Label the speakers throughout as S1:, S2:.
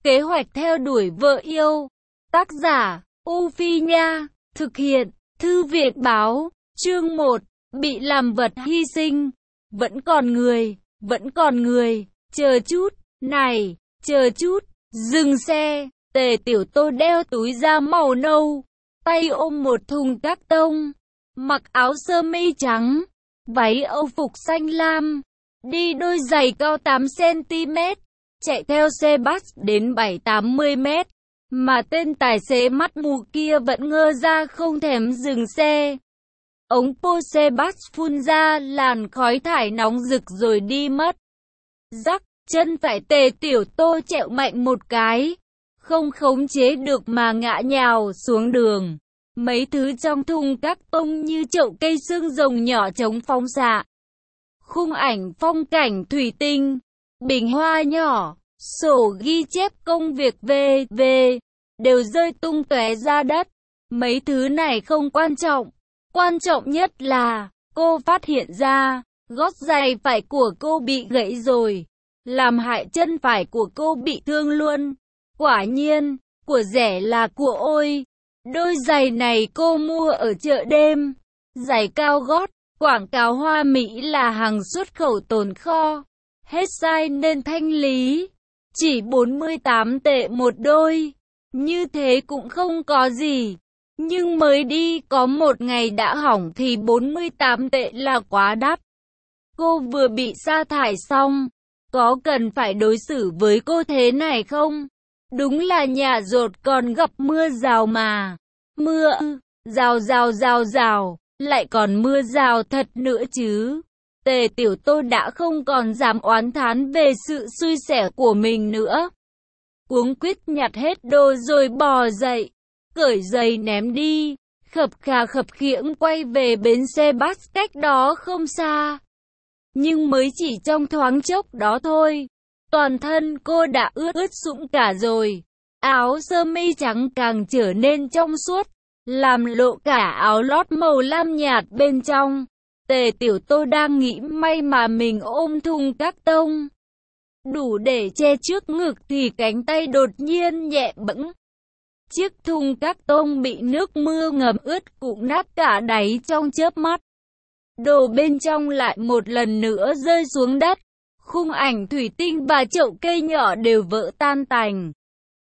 S1: Kế hoạch theo đuổi vợ yêu. Tác giả, U Phi Nha. Thực hiện, Thư viện Báo. Chương 1. Bị làm vật hy sinh. Vẫn còn người. Chờ chút, này, chờ chút. Dừng xe. Tề Tiểu Tô đeo túi da màu nâu, tay ôm một thùng các tông, mặc áo sơ mi trắng, váy Âu phục xanh lam, đi đôi giày cao 8cm, chạy theo xe bus đến 7-80m, mà tên tài xế mắt mù kia vẫn ngơ ra không thèm dừng xe. Ống pô xe bus phun ra làn khói thải nóng rực rồi đi mất. Rắc, chân phải Tề Tiểu Tô trẹo mạnh một cái, không khống chế được mà ngã nhào xuống đường. Mấy thứ trong thùng các tông như chậu cây xương rồng nhỏ chống phóng xạ. Khung ảnh phong cảnh thủy tinh, bình hoa nhỏ, sổ ghi chép công việc v.v. đều rơi tung tóe ra đất. Mấy thứ này không quan trọng. Quan trọng nhất là, cô phát hiện ra, gót giày phải của cô bị gãy rồi, làm hại chân phải của cô bị thương luôn. Quả nhiên, của rẻ là của ôi. Đôi giày này cô mua ở chợ đêm. Giày cao gót, quảng cáo hoa Mỹ là hàng xuất khẩu tồn kho. Hết size nên thanh lý. Chỉ 48 tệ một đôi. Như thế cũng không có gì. Nhưng mới đi có một ngày đã hỏng thì 48 tệ là quá đắt. Cô vừa bị sa thải xong. Có cần phải đối xử với cô thế này không? Đúng là nhà dột còn gặp mưa rào mà. Mưa rào, lại còn mưa rào thật nữa chứ. Tề Tiểu Tô đã không còn dám oán thán về sự xui xẻo của mình nữa. Cuống quýt nhặt hết đồ rồi bò dậy, cởi giày ném đi, khập khiễng quay về bến xe bus cách đó không xa. Nhưng mới chỉ trong thoáng chốc đó thôi, toàn thân cô đã ướt sũng cả rồi. Áo sơ mi trắng càng trở nên trong suốt, làm lộ cả áo lót màu lam nhạt bên trong. Tề Tiểu Tô đang nghĩ may mà mình ôm thùng các tông đủ để che trước ngực thì cánh tay đột nhiên nhẹ bẫng. Chiếc thùng các tông bị nước mưa ngầm ướt cụng nát cả đáy trong chớp mắt. Đồ bên trong lại một lần nữa rơi xuống đất. Khung ảnh thủy tinh và chậu cây nhỏ đều vỡ tan tành.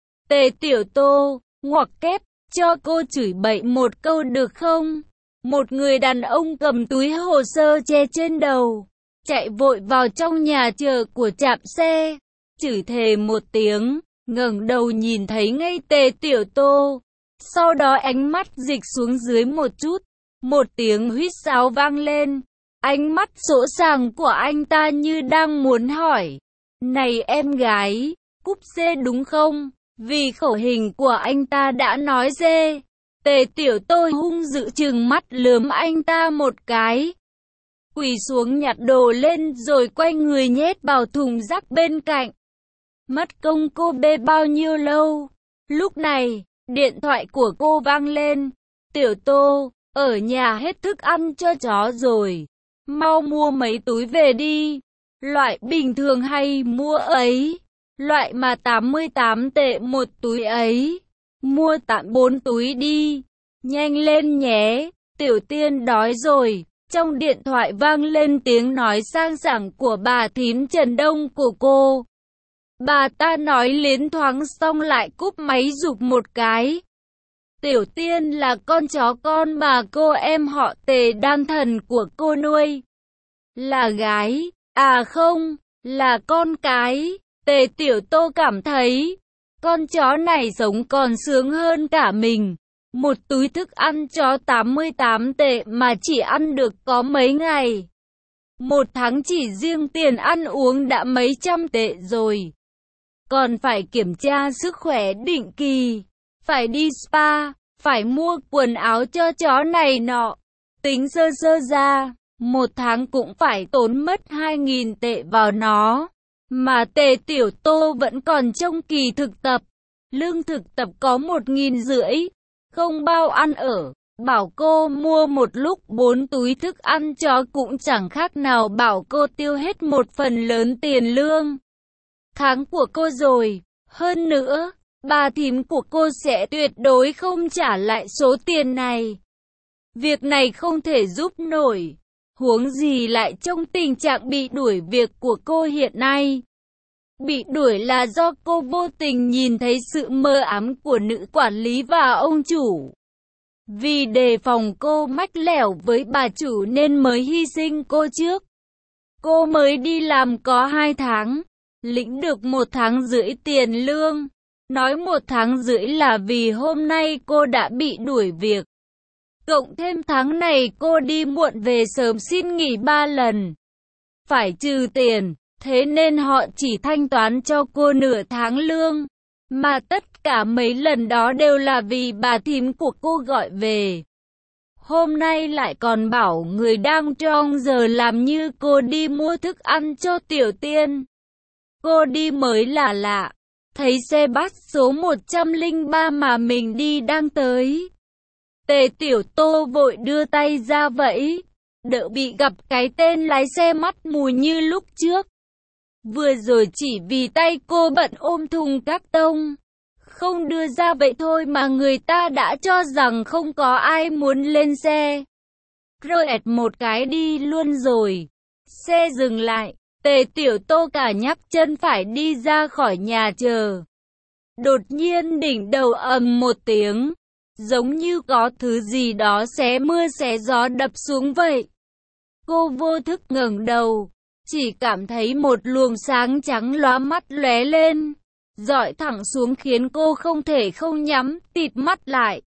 S1: Tề Tiểu Tô, ngoặc kép, cho cô chửi bậy một câu được không? Một người đàn ông cầm túi hồ sơ che trên đầu, chạy vội vào trong nhà chờ của trạm xe, chửi thề một tiếng, ngẩng đầu nhìn thấy ngay Tề Tiểu Tô. Sau đó ánh mắt dịch xuống dưới một chút, một tiếng huýt sáo vang lên. Ánh mắt sỗ sàng của anh ta như đang muốn hỏi, này em gái, cúp xe đúng không? Vì khẩu hình của anh ta đã nói dê. Tề Tiểu Tô hung dữ trừng mắt lườm anh ta một cái, quỳ xuống nhặt đồ lên rồi quay người nhét vào thùng rác bên cạnh. Mất công cô bê bao nhiêu lâu. Lúc này, điện thoại của cô vang lên. Tiểu Tô, ở nhà hết thức ăn cho chó rồi, mau mua mấy túi về đi. Loại bình thường hay mua ấy, loại mà 88 tệ một túi ấy, mua tạm 4 túi đi, nhanh lên nhé, Tiểu Tiên đói rồi. Trong điện thoại vang lên tiếng nói sang sảng của bà thím Trần Đông của cô. Bà ta nói liến thoáng xong lại cúp máy giục một cái. Tiểu Tiên là con chó con mà cô em họ Tề đan thần của cô nuôi. Là gái, à không, là con cái. Tề Tiểu Tô cảm thấy, con chó này sống còn sướng hơn cả mình. Một túi thức ăn chó 88 tệ mà chỉ ăn được có mấy ngày. Một tháng chỉ riêng tiền ăn uống đã mấy trăm tệ rồi. Còn phải kiểm tra sức khỏe định kỳ, phải đi spa, phải mua quần áo cho chó này nọ. Tính sơ ra, một tháng cũng phải tốn mất 2.000 tệ vào nó. Mà Tề Tiểu Tô vẫn còn trong kỳ thực tập. Lương thực tập có 1.500, không bao ăn ở. Bảo cô mua một lúc 4 túi thức ăn chó cũng chẳng khác nào bảo cô tiêu hết một phần lớn tiền lương tháng của cô rồi. Hơn nữa, bà thím của cô sẽ tuyệt đối không trả lại số tiền này. Việc này không thể giúp nổi. Huống gì lại trong tình trạng bị đuổi việc của cô hiện nay. Bị đuổi là do cô vô tình nhìn thấy sự mơ ám của nữ quản lý và ông chủ. Vì đề phòng cô mách lẻo với bà chủ nên mới hy sinh cô trước. Cô mới đi làm có 2 tháng, lĩnh được 1 tháng rưỡi tiền lương. Nói 1 tháng rưỡi là vì hôm nay cô đã bị đuổi việc. Cộng thêm tháng này cô đi muộn về sớm xin nghỉ 3 lần. Phải trừ tiền, thế nên họ chỉ thanh toán cho cô nửa tháng lương. Mà tất cả mấy lần đó đều là vì bà thím của cô gọi về. Hôm nay lại còn bảo người đang trong giờ làm như cô đi mua thức ăn cho Tiểu Tiên. Cô đi mới là lạ. Thấy xe bus số 103 mà mình đi đang tới. Tề Tiểu Tô vội đưa tay ra vẫy, đỡ bị gặp cái tên lái xe mắt mù như lúc trước. Vừa rồi chỉ vì tay cô bận ôm thùng các tông, không đưa ra vậy thôi mà người ta đã cho rằng không có ai muốn lên xe. Rồi ẹt một cái đi luôn rồi. Xe dừng lại, Tề Tiểu Tô cả nhắc chân phải đi ra khỏi nhà chờ. Đột nhiên đỉnh đầu ầm một tiếng, giống như có thứ gì đó xé mưa xé gió đập xuống vậy. Cô vô thức ngẩng đầu, chỉ cảm thấy một luồng sáng trắng lóa mắt lóe lên, rọi thẳng xuống khiến cô không thể không nhắm tịt mắt lại.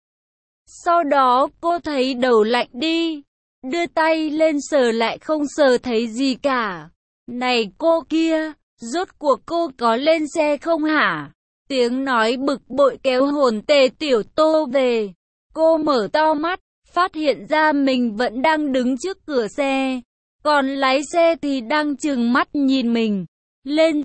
S1: Sau đó cô thấy đầu lạnh đi, đưa tay lên sờ lại không sờ thấy gì cả. Này cô kia, rốt cuộc cô có lên xe không hả? Tiếng nói bực bội kéo hồn Tề Tiểu Tô về. Cô mở to mắt, phát hiện ra mình vẫn đang đứng trước cửa xe. Còn lái xe thì đang trừng mắt nhìn mình. Lên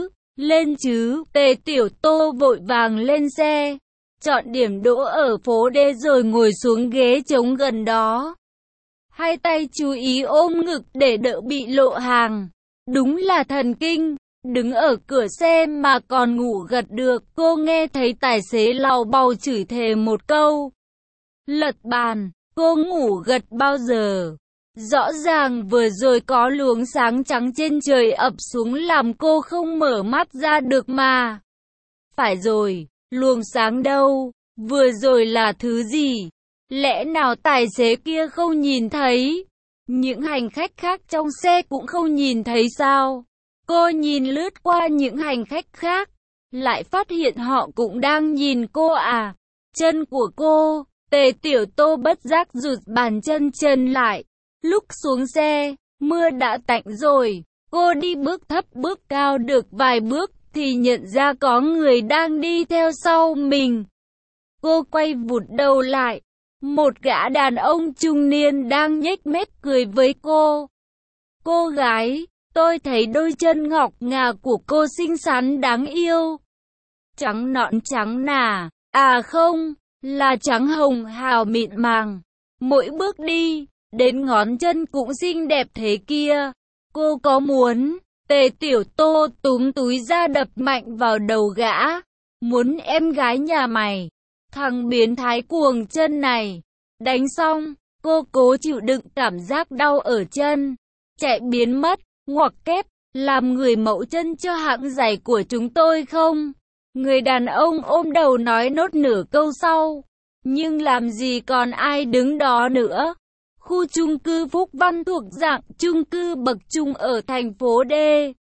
S1: chứ, Tề Tiểu Tô vội vàng lên xe. Chọn điểm đỗ ở phố D rồi ngồi xuống ghế trống gần đó. Hai tay chú ý ôm ngực để đỡ bị lộ hàng. Đúng là thần kinh. Đứng ở cửa xe mà còn ngủ gật được. Cô nghe thấy tài xế làu bàu chửi thề một câu. Lật bàn, cô ngủ gật bao giờ? Rõ ràng vừa rồi có luồng sáng trắng trên trời ập xuống làm cô không mở mắt ra được mà. Phải rồi, luồng sáng đâu? Vừa rồi là thứ gì? Lẽ nào tài xế kia không nhìn thấy? Những hành khách khác trong xe cũng không nhìn thấy sao? Cô nhìn lướt qua những hành khách khác, lại phát hiện họ cũng đang nhìn cô à. Chân của cô, Tề Tiểu Tô bất giác rụt bàn chân lại. Lúc xuống xe, mưa đã tạnh rồi. Cô đi bước thấp bước cao được vài bước thì nhận ra có người đang đi theo sau mình. Cô quay vụt đầu lại. Một gã đàn ông trung niên đang nhếch mép cười với cô. Cô gái, tôi thấy đôi chân ngọc ngà của cô xinh xắn đáng yêu. Trắng nõn trắng nà, à không, là trắng hồng hào mịn màng. Mỗi bước đi, đến ngón chân cũng xinh đẹp thế kia. Cô có muốn? Tề Tiểu Tô túm túi ra đập mạnh vào đầu gã. Muốn em gái nhà mày, thằng biến thái cuồng chân này. Đánh xong, cô cố chịu đựng cảm giác đau ở chân, chạy biến mất, ngoặc kép, làm người mẫu chân cho hãng giày của chúng tôi không? Người đàn ông ôm đầu nói nốt nửa câu sau, nhưng làm gì còn ai đứng đó nữa. Khu chung cư Phúc Văn thuộc dạng chung cư bậc trung ở thành phố D,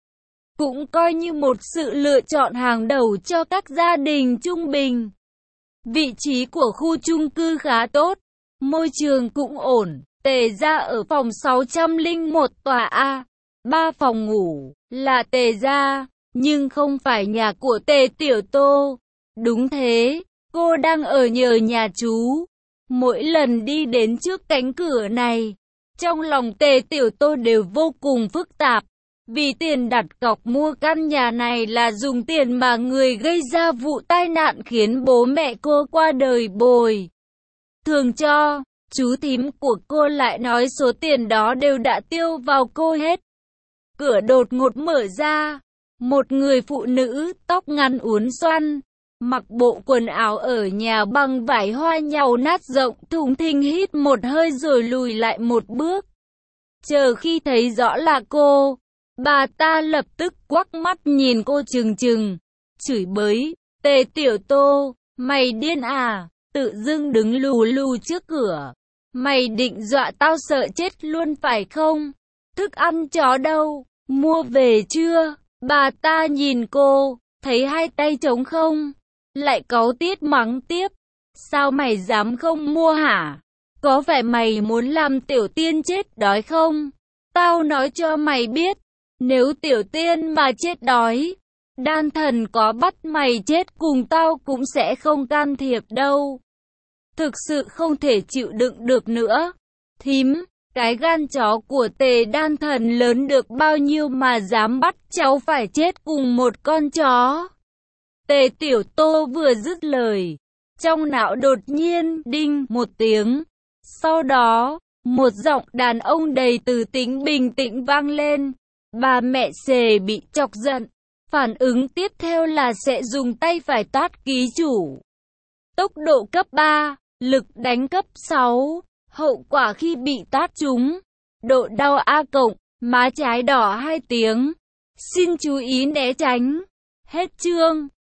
S1: cũng coi như một sự lựa chọn hàng đầu cho các gia đình trung bình. Vị trí của khu chung cư khá tốt, môi trường cũng ổn. Tề gia ở phòng 601 tòa A, 3 phòng ngủ, là Tề gia, nhưng không phải nhà của Tề Tiểu Tô. Đúng thế, cô đang ở nhờ nhà chú. Mỗi lần đi đến trước cánh cửa này, trong lòng Tề Tiểu Tô đều vô cùng phức tạp. Vì tiền đặt cọc mua căn nhà này là dùng tiền mà người gây ra vụ tai nạn khiến bố mẹ cô qua đời bồi thường cho. Chú thím của cô lại nói số tiền đó đều đã tiêu vào cô hết. Cửa đột ngột mở ra, Một người phụ nữ, tóc ngắn uốn xoăn, mặc bộ quần áo ở nhà bằng vải hoa nhàu nát rộng, thùng thình hít một hơi rồi lùi lại một bước. Chờ khi thấy rõ là cô, bà ta lập tức quắc mắt nhìn cô trừng trừng, chửi bới, Tề Tiểu Tô, mày điên à, tự dưng đứng lù lù trước cửa. Mày định dọa tao sợ chết luôn phải không? Thức ăn chó đâu, mua về chưa? Bà ta nhìn cô, thấy hai tay trống không, lại cáu tiết mắng tiếp. Sao mày dám không mua hả? Có phải mày muốn làm Tiểu Tiên chết đói không? Tao nói cho mày biết, nếu Tiểu Tiên mà chết đói, đan thần có bắt mày chết cùng tao cũng sẽ không can thiệp đâu. Thực sự không thể chịu đựng được nữa. Thím, cái gan chó của Tề đan thần lớn được bao nhiêu mà dám bắt cháu phải chết cùng một con chó. Tề Tiểu Tô vừa dứt lời, trong não đột nhiên đinh một tiếng. Sau đó, một giọng đàn ông đầy từ tính bình tĩnh vang lên. Bà mẹ Xề bị chọc giận. Phản ứng tiếp theo là sẽ dùng tay phải tát ký chủ. Tốc độ cấp 3, lực đánh cấp 6. Hậu quả khi bị tát trúng, độ đau A cộng, má trái đỏ 2 tiếng. Xin chú ý né tránh. Hết chương.